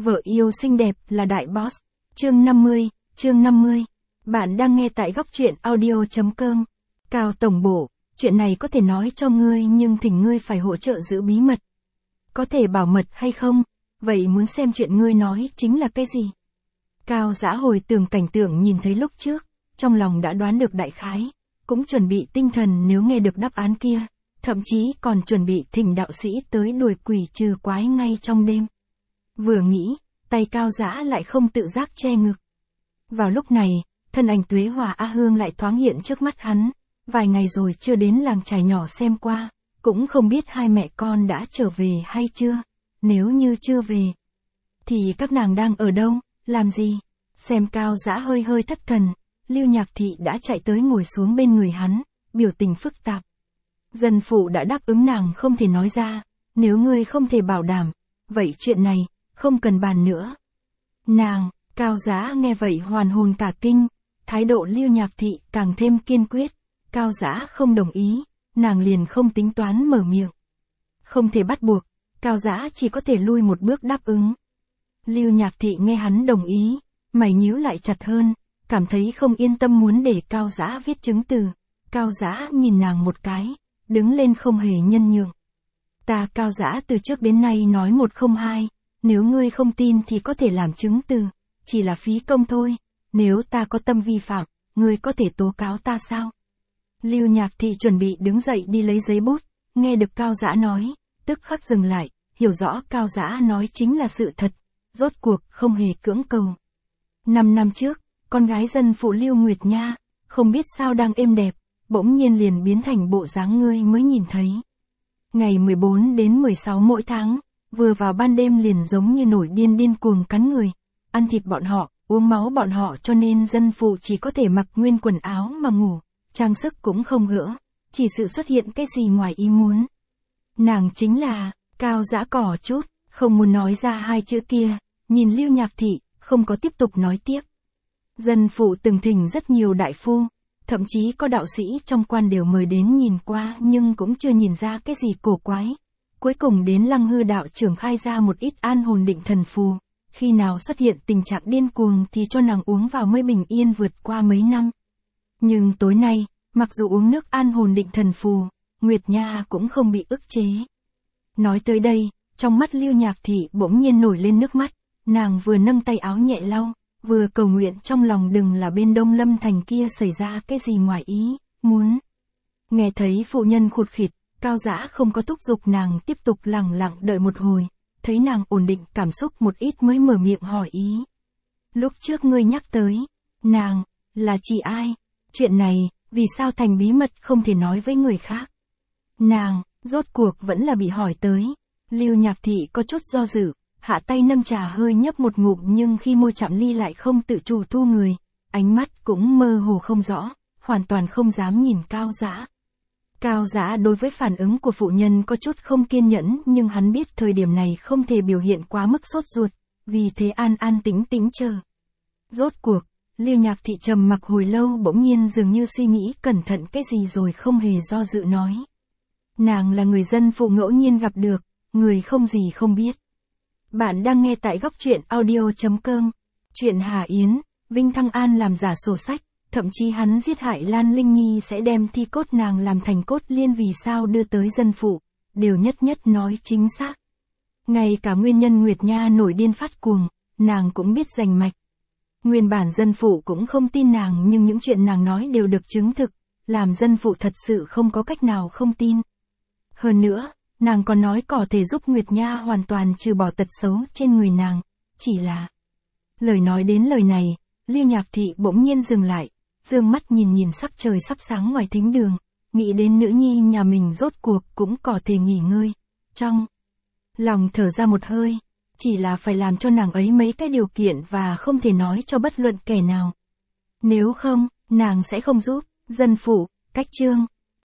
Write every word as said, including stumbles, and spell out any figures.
Vợ yêu xinh đẹp là đại boss. Chương năm mươi, chương năm mươi. Bạn đang nghe tại góc truyện audio chấm com. Cao tổng bộ, chuyện này có thể nói cho ngươi nhưng thỉnh ngươi phải hỗ trợ giữ bí mật. Có thể bảo mật hay không? Vậy muốn xem chuyện ngươi nói chính là cái gì? Cao Dã hồi tưởng cảnh tượng nhìn thấy lúc trước, trong lòng đã đoán được đại khái, cũng chuẩn bị tinh thần nếu nghe được đáp án kia, thậm chí còn chuẩn bị thỉnh đạo sĩ tới đuổi quỷ trừ quái ngay trong đêm. Vừa nghĩ, tay Cao Dã lại không tự giác che ngực. Vào lúc này, thân ảnh Tuế Hòa A Hương lại thoáng hiện trước mắt hắn, vài ngày rồi chưa đến làng trài nhỏ xem qua, cũng không biết hai mẹ con đã trở về hay chưa, nếu như chưa về, thì các nàng đang ở đâu, làm gì? Xem Cao Dã hơi hơi thất thần, Lưu Nhạc Thị đã chạy tới ngồi xuống bên người hắn, biểu tình phức tạp. Dân phụ đã đáp ứng nàng không thể nói ra, nếu ngươi không thể bảo đảm, vậy chuyện này, không cần bàn nữa. Nàng, Cao Dã nghe vậy hoàn hồn cả kinh, thái độ Lưu Nhạc Thị càng thêm kiên quyết, Cao Dã không đồng ý, nàng liền không tính toán mở miệng. Không thể bắt buộc, Cao Dã chỉ có thể lui một bước đáp ứng. Lưu Nhạc Thị nghe hắn đồng ý, mày nhíu lại chặt hơn, cảm thấy không yên tâm muốn để Cao Dã viết chứng từ. Cao Dã nhìn nàng một cái, đứng lên không hề nhân nhượng. Ta Cao Dã từ trước đến nay nói một không hai, nếu ngươi không tin thì có thể làm chứng từ, chỉ là phí công thôi, nếu ta có tâm vi phạm, ngươi có thể tố cáo ta sao? Lưu Nhạc Thị chuẩn bị đứng dậy đi lấy giấy bút, nghe được Cao Dã nói, tức khắc dừng lại, hiểu rõ Cao Dã nói chính là sự thật, rốt cuộc không hề cưỡng cầu. Năm năm trước, con gái dân phụ Lưu Nguyệt Nha, không biết sao đang êm đẹp, bỗng nhiên liền biến thành bộ dáng ngươi mới nhìn thấy. Ngày mười bốn đến mười sáu mỗi tháng, vừa vào ban đêm liền giống như nổi điên điên cuồng cắn người, ăn thịt bọn họ, uống máu bọn họ cho nên dân phụ chỉ có thể mặc nguyên quần áo mà ngủ, trang sức cũng không gỡ, chỉ sự xuất hiện cái gì ngoài ý muốn. Nàng chính là, Cao Dã cỏ chút, không muốn nói ra hai chữ kia, nhìn Lưu Nhạc Thị, không có tiếp tục nói tiếp. Dân phụ từng thỉnh rất nhiều đại phu, thậm chí có đạo sĩ trong quan đều mời đến nhìn qua nhưng cũng chưa nhìn ra cái gì cổ quái. Cuối cùng đến Lăng Hư đạo trưởng khai ra một ít an hồn định thần phù, khi nào xuất hiện tình trạng điên cuồng thì cho nàng uống vào mới bình yên vượt qua mấy năm. Nhưng tối nay, mặc dù uống nước an hồn định thần phù, Nguyệt Nha cũng không bị ức chế. Nói tới đây, trong mắt Lưu Nhạc Thị bỗng nhiên nổi lên nước mắt, nàng vừa nâng tay áo nhẹ lau, vừa cầu nguyện trong lòng đừng là bên Đông Lâm Thành kia xảy ra cái gì ngoài ý, muốn. Nghe thấy phụ nhân khụt khịt, Cao Dã không có thúc giục nàng tiếp tục lặng lặng đợi một hồi, thấy nàng ổn định cảm xúc một ít mới mở miệng hỏi ý. Lúc trước ngươi nhắc tới, nàng, là chị ai? Chuyện này, vì sao thành bí mật không thể nói với người khác? Nàng, rốt cuộc vẫn là bị hỏi tới. Lưu Nhạc Thị có chút do dự, hạ tay nâng trà hơi nhấp một ngụm nhưng khi môi chạm ly lại không tự chủ thu người, ánh mắt cũng mơ hồ không rõ, hoàn toàn không dám nhìn Cao Dã. Cao Dã đối với phản ứng của phụ nhân có chút không kiên nhẫn nhưng hắn biết thời điểm này không thể biểu hiện quá mức sốt ruột, vì thế an an tĩnh tĩnh chờ. Rốt cuộc, Lưu Nhạc Thị trầm mặc hồi lâu bỗng nhiên dường như suy nghĩ cẩn thận cái gì rồi không hề do dự nói. Nàng là người dân phụ ngẫu nhiên gặp được, người không gì không biết. Bạn đang nghe tại góc truyện audio chấm com. Chuyện Hà Yến, Vinh Thăng An làm giả sổ sách, thậm chí hắn giết hại Lan Linh Nhi sẽ đem thi cốt nàng làm thành cốt liên vì sao đưa tới dân phụ, đều nhất nhất nói chính xác. Ngay cả nguyên nhân Nguyệt Nha nổi điên phát cuồng, nàng cũng biết rành mạch. Nguyên bản dân phụ cũng không tin nàng nhưng những chuyện nàng nói đều được chứng thực, làm dân phụ thật sự không có cách nào không tin. Hơn nữa, nàng còn nói có thể giúp Nguyệt Nha hoàn toàn trừ bỏ tật xấu trên người nàng, chỉ là... Lời nói đến lời này, Lưu Nhạc Thị bỗng nhiên dừng lại, dương mắt nhìn nhìn sắc trời sắp sáng ngoài thính đường, nghĩ đến nữ nhi nhà mình rốt cuộc cũng có thể nghỉ ngơi. Trong lòng thở ra một hơi, chỉ là phải làm cho nàng ấy mấy cái điều kiện và không thể nói cho bất luận kẻ nào. Nếu không, nàng sẽ không giúp. Dân phụ, cách chương.